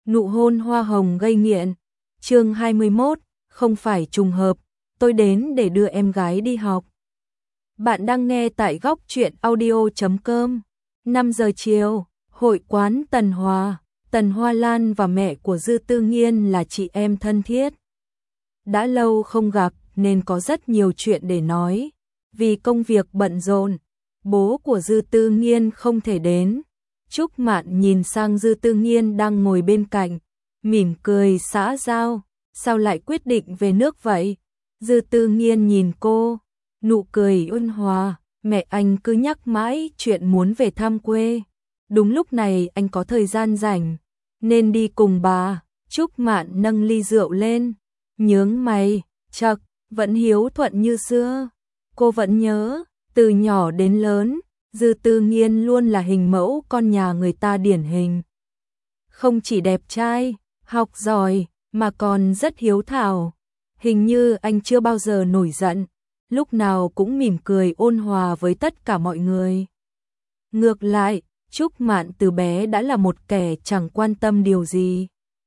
Nụ hôn hoa hồng gây nghiện. Chương 21, không phải trùng hợp, tôi đến để đưa em gái đi học. Bạn đang nghe tại góc truyện audio.com. 5 giờ chiều, hội quán Tần Hòa, Tần Hoa Lan và mẹ của Dư Tư Nghiên là chị em thân thiết. Đã lâu không gặp nên có rất nhiều chuyện để nói. Vì công việc bận rộn, bố của Dư Tư Nghiên không thể đến. Trúc Mạn nhìn sang Dư Tư Nghiên đang ngồi bên cạnh, mỉm cười xã giao, sao lại quyết định về nước vậy? Dư Tư Nghiên nhìn cô, nụ cười ôn hòa, mẹ anh cứ nhắc mãi chuyện muốn về thăm quê. Đúng lúc này anh có thời gian rảnh, nên đi cùng bà. Trúc Mạn nâng ly rượu lên, nhướng mày, chậc, vẫn hiếu thuận như xưa. Cô vẫn nhớ, từ nhỏ đến lớn, Dư Tư Nghiên luôn là hình mẫu con nhà người ta điển hình. Không chỉ đẹp trai, học giỏi, mà còn rất hiếu thảo. Hình như anh chưa bao giờ nổi giận, lúc nào cũng mỉm cười ôn hòa với tất cả mọi người. Ngược lại, Trúc Mạn từ bé đã là một kẻ chẳng quan tâm điều gì.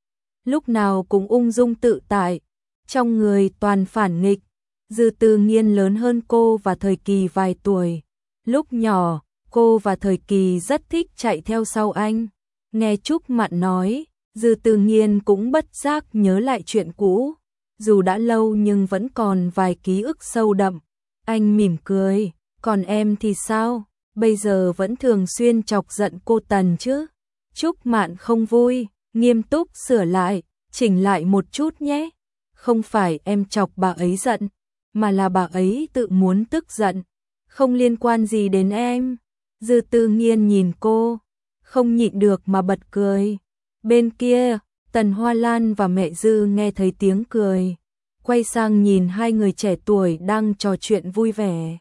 Lúc nào cũng ung dung tự tại, trong người toàn phản nghịch. Dư Tư Nghiên lớn hơn cô và Thời Kỳ vài tuổi. Lúc nhỏ, cô và Thời Kỳ rất thích chạy theo sau anh. Nghe Trúc Mạn nói, Dư Tư Nghiên cũng bất giác nhớ lại chuyện cũ. Dù đã lâu nhưng vẫn còn vài ký ức sâu đậm. Anh mỉm cười, còn em thì sao? Bây giờ vẫn thường xuyên chọc giận cô Tần chứ? Trúc Mạn không vui, nghiêm túc sửa lại, chỉnh lại một chút nhé. Không phải em chọc bà ấy giận, mà là bà ấy tự muốn tức giận. Không liên quan gì đến em. Dư Tư Nghiên nhìn cô, không nhịn được mà bật cười. Bên kia, Tần Hoa Lan và mẹ Dư nghe thấy tiếng cười, quay sang nhìn hai người trẻ tuổi đang trò chuyện vui vẻ.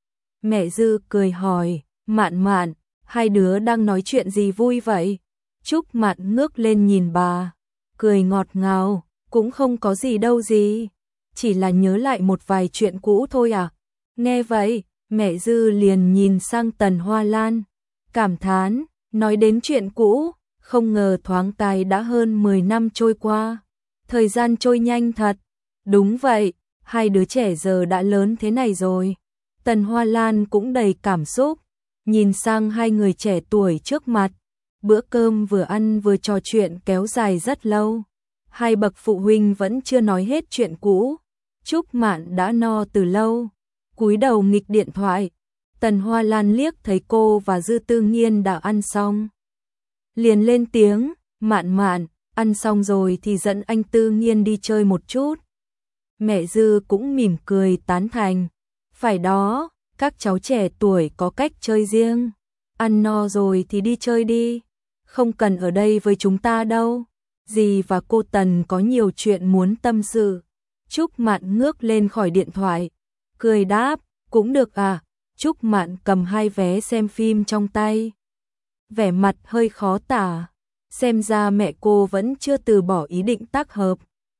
Mẹ Dư cười hỏi, Mạn Mạn, hai đứa đang nói chuyện gì vui vậy? Trúc Mạn ngước lên nhìn bà, cười ngọt ngào, cũng không có gì đâu gì, chỉ là nhớ lại một vài chuyện cũ thôi à. Nghe vậy, mẹ Dư liền nhìn sang Tần Hoa Lan, cảm thán, nói đến chuyện cũ, không ngờ thoáng cái đã hơn 10 năm trôi qua. Thời gian trôi nhanh thật. Đúng vậy, hai đứa trẻ giờ đã lớn thế này rồi. Tần Hoa Lan cũng đầy cảm xúc, nhìn sang hai người trẻ tuổi trước mặt. Bữa cơm vừa ăn vừa trò chuyện kéo dài rất lâu. Hai bậc phụ huynh vẫn chưa nói hết chuyện cũ. Trúc Mạn đã no từ lâu, cúi đầu nghịch điện thoại. Tần Hoa Lan liếc thấy cô và Dư Tư Nghiên đã ăn xong, liền lên tiếng, Mạn Mạn, ăn xong rồi thì dẫn anh Tư Nghiên đi chơi một chút. Mẹ Dư cũng mỉm cười tán thành, phải đó, các cháu trẻ tuổi có cách chơi riêng. Ăn no rồi thì đi chơi đi, không cần ở đây với chúng ta đâu. Dì và cô Tần có nhiều chuyện muốn tâm sự. Trúc Mạn ngước lên khỏi điện thoại, cười đáp, cũng được à. Trúc Mạn cầm hai vé xem phim trong tay, vẻ mặt hơi khó tả. Xem ra mẹ cô vẫn chưa từ bỏ ý định tác hợp,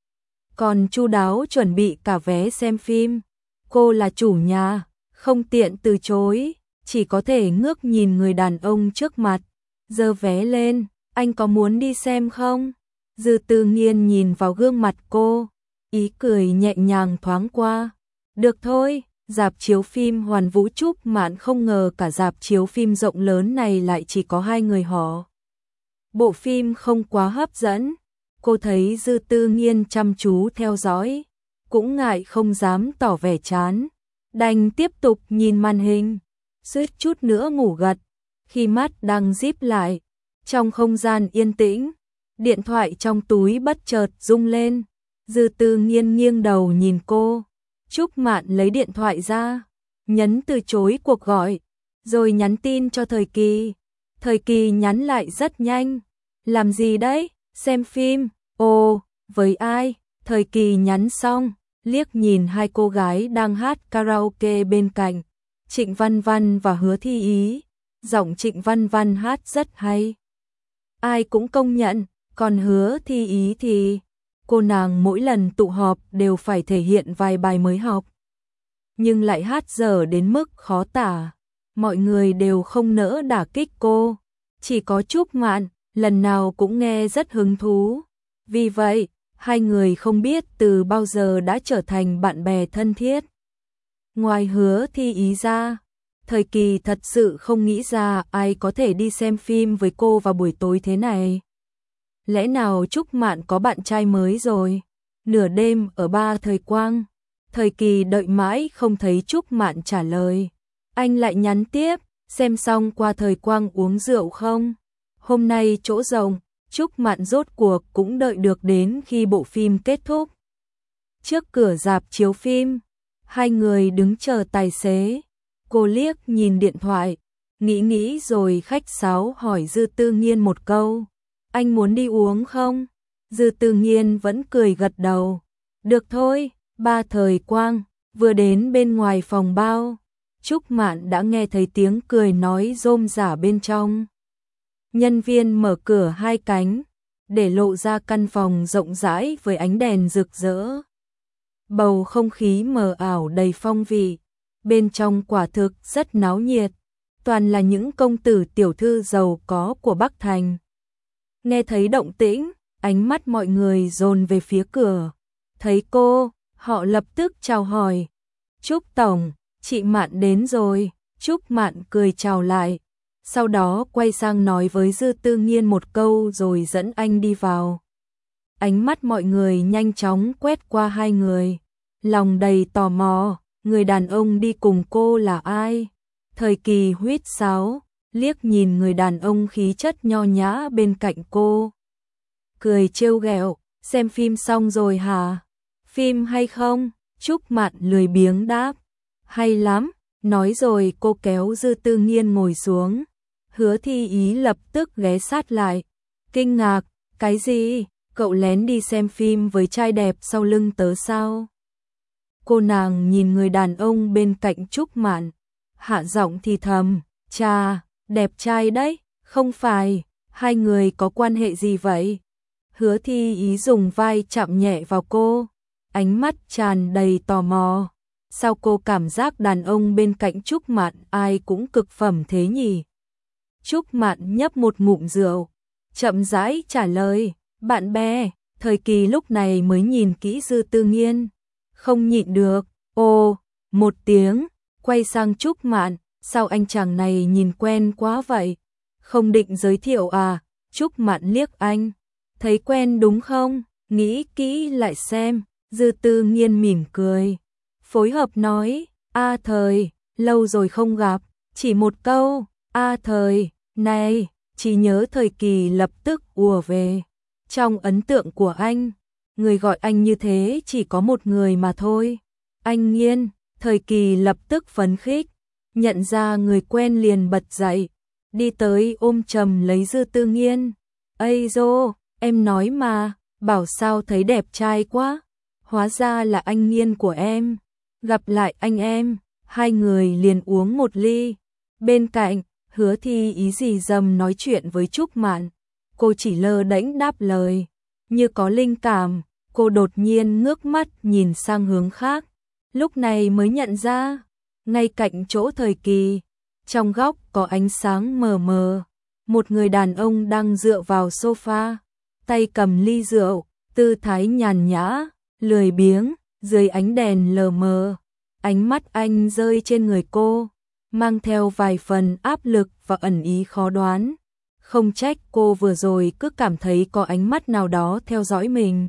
còn chu đáo chuẩn bị cả vé xem phim. Cô là chủ nhà, không tiện từ chối, chỉ có thể ngước nhìn người đàn ông trước mặt. Giơ vé lên, anh có muốn đi xem không? Dư Tư Nghiên nhìn vào gương mặt cô, ý cười nhẹ nhàng thoáng qua. Được thôi. Rạp chiếu phim Hoàn Vũ. Trúc Mạn không ngờ cả rạp chiếu phim rộng lớn này lại chỉ có hai người họ. Bộ phim không quá hấp dẫn. Cô thấy Dư Tư Nghiên chăm chú theo dõi, cũng ngại không dám tỏ vẻ chán, đành tiếp tục nhìn màn hình, suýt chút nữa ngủ gật. Khi mắt đang díp lại, trong không gian yên tĩnh, điện thoại trong túi bất chợt rung lên. Dư Tư Nghiên nghiêng đầu nhìn cô. Trúc Mạn lấy điện thoại ra, nhấn từ chối cuộc gọi, rồi nhắn tin cho Thời Kỳ. Thời Kỳ nhắn lại rất nhanh. Làm gì đấy? Xem phim. Ồ, với ai? Thời Kỳ nhắn xong, liếc nhìn hai cô gái đang hát karaoke bên cạnh, Trịnh Văn Văn và Hứa Thi Ý. Giọng Trịnh Văn Văn hát rất hay, ai cũng công nhận, còn Hứa Thi Ý thì cô nàng mỗi lần tụ họp đều phải thể hiện vài bài mới học, nhưng lại hát dở đến mức khó tả. Mọi người đều không nỡ đả kích cô, chỉ có Trúc Mạn lần nào cũng nghe rất hứng thú. Vì vậy, hai người không biết từ bao giờ đã trở thành bạn bè thân thiết. Ngoài Hứa Thi Ý ra, Thời Kỳ thật sự không nghĩ ra ai có thể đi xem phim với cô vào buổi tối thế này. Lẽ nào Trúc Mạn có bạn trai mới rồi? Nửa đêm ở bar Thời Quang, Thời Kỳ đợi mãi không thấy Trúc Mạn trả lời. Anh lại nhắn tiếp, xem xong qua Thời Quang uống rượu không? Hôm nay chỗ rộng, Trúc Mạn rốt cuộc cũng đợi được đến khi bộ phim kết thúc. Trước cửa rạp chiếu phim, hai người đứng chờ tài xế. Cô liếc nhìn điện thoại, nghĩ rồi khách sáo hỏi Dư Tư Nghiên một câu. Anh muốn đi uống không? Dư Tư Nghiên vẫn cười gật đầu. Được thôi, ba Thời Quang, vừa đến bên ngoài phòng bao. Trúc Mạn đã nghe thấy tiếng cười nói rôm rả bên trong. Nhân viên mở cửa hai cánh, để lộ ra căn phòng rộng rãi với ánh đèn rực rỡ. Bầu không khí mờ ảo đầy phong vị, bên trong quả thực rất náo nhiệt, toàn là những công tử tiểu thư giàu có của Bắc Thành. Nghe thấy động tĩnh, ánh mắt mọi người dồn về phía cửa. Thấy cô, họ lập tức chào hỏi. Trúc Tổng, chị Mạn đến rồi. Trúc Mạn cười chào lại, sau đó quay sang nói với Dư Tư Nghiên một câu rồi dẫn anh đi vào. Ánh mắt mọi người nhanh chóng quét qua hai người, lòng đầy tò mò, người đàn ông đi cùng cô là ai? Thời Kỳ huýt sáo, liếc nhìn người đàn ông khí chất nho nhã bên cạnh cô. Cười trêu ghẹo, xem phim xong rồi hả? Phim hay không? Trúc Mạn lười biếng đáp. Hay lắm, nói rồi cô kéo Dư Tư Nghiên ngồi xuống. Hứa Thi Ý lập tức ghé sát lại, kinh ngạc, cái gì? Cậu lén đi xem phim với trai đẹp sau lưng tớ sao? Cô nàng nhìn người đàn ông bên cạnh Trúc Mạn, hạ giọng thì thầm, chà, đẹp trai đấy, không phải, hai người có quan hệ gì vậy? Hứa Thi Ý dùng vai chạm nhẹ vào cô, ánh mắt tràn đầy tò mò. Sao cô cảm giác đàn ông bên cạnh Trúc Mạn ai cũng cực phẩm thế nhỉ? Trúc Mạn nhấp một ngụm rượu, chậm rãi trả lời, bạn bè. Thời Kỳ lúc này mới nhìn kỹ Dư Tư Nghiên, không nhịn được, ồ, một tiếng, quay sang Trúc Mạn, sao anh chàng này nhìn quen quá vậy? Không định giới thiệu à? Trúc Mạn liếc anh, thấy quen đúng không? Nghĩ kỹ lại xem. Dư Tư Nghiên mỉm cười, phối hợp nói, A Thời, lâu rồi không gặp, chỉ một câu, A Thời, này, chỉ nhớ Thời Kỳ lập tức ùa về. Trong ấn tượng của anh, người gọi anh như thế chỉ có một người mà thôi. Anh Nghiên. Thời Kỳ lập tức phấn khích, nhận ra người quen liền bật dậy, đi tới ôm chầm lấy Dư Tư Nghiên. Ây dô, em nói mà, bảo sao thấy đẹp trai quá, hóa ra là anh Nghiên của em. Gặp lại anh em, hai người liền uống một ly. Bên cạnh, Hứa Thi Ý rì rầm nói chuyện với Trúc Mạn, cô chỉ lơ đễnh đáp lời. Như có linh cảm, cô đột nhiên ngước mắt nhìn sang hướng khác, lúc này mới nhận ra, ngay cạnh chỗ Thời Kỳ, trong góc có ánh sáng mờ mờ, một người đàn ông đang dựa vào sofa, tay cầm ly rượu, tư thái nhàn nhã, lười biếng, dưới ánh đèn lờ mờ, ánh mắt anh rơi trên người cô, mang theo vài phần áp lực và ẩn ý khó đoán. Không trách cô vừa rồi cứ cảm thấy có ánh mắt nào đó theo dõi mình.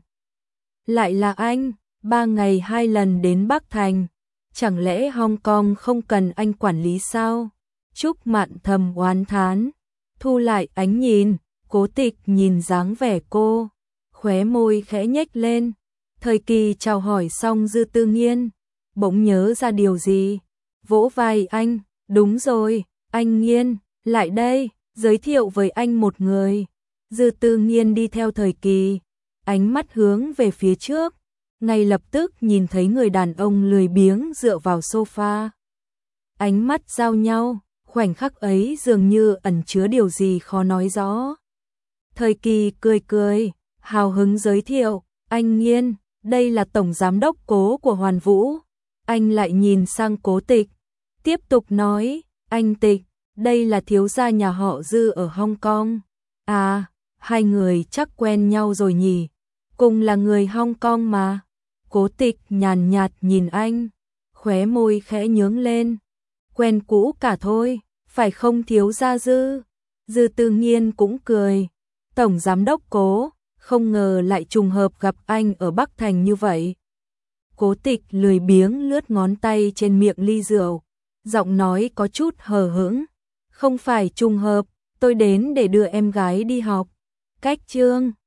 Lại là anh, 3 ngày 2 lần đến Bắc Thành, chẳng lẽ Hong Kong không cần anh quản lý sao? Trúc Mạn thầm oán thán, thu lại ánh nhìn, Cố Tịch nhìn dáng vẻ cô, khóe môi khẽ nhếch lên. Thời Kỳ chào hỏi xong Dư Tư Nghiên, bỗng nhớ ra điều gì, vỗ vai anh, đúng rồi, anh Nghiên, lại đây, giới thiệu với anh một người. Dư Tư Nghiên đi theo Thời Kỳ, ánh mắt hướng về phía trước, ngay lập tức nhìn thấy người đàn ông lười biếng dựa vào sofa. Ánh mắt giao nhau, khoảnh khắc ấy dường như ẩn chứa điều gì khó nói rõ. Thời Kỳ cười cười, hào hứng giới thiệu, anh Nghiên, đây là tổng giám đốc Cố của Hoàn Vũ. Anh lại nhìn sang Cố Tịch, tiếp tục nói, anh Tịch, đây là thiếu gia nhà họ Dư ở Hong Kong. À, hai người chắc quen nhau rồi nhỉ, cùng là người Hong Kong mà. Cố Tịch nhàn nhạt nhìn anh, khóe môi khẽ nhướng lên. Quen cũ cả thôi, phải không thiếu gia Dư? Dư Tư Nghiên cũng cười. Tổng giám đốc Cố, không ngờ lại trùng hợp gặp anh ở Bắc Thành như vậy. Cố Tịch lười biếng lướt ngón tay trên miệng ly rượu, giọng nói có chút hờ hững. Không phải trùng hợp, tôi đến để đưa em gái đi học. Cách Trương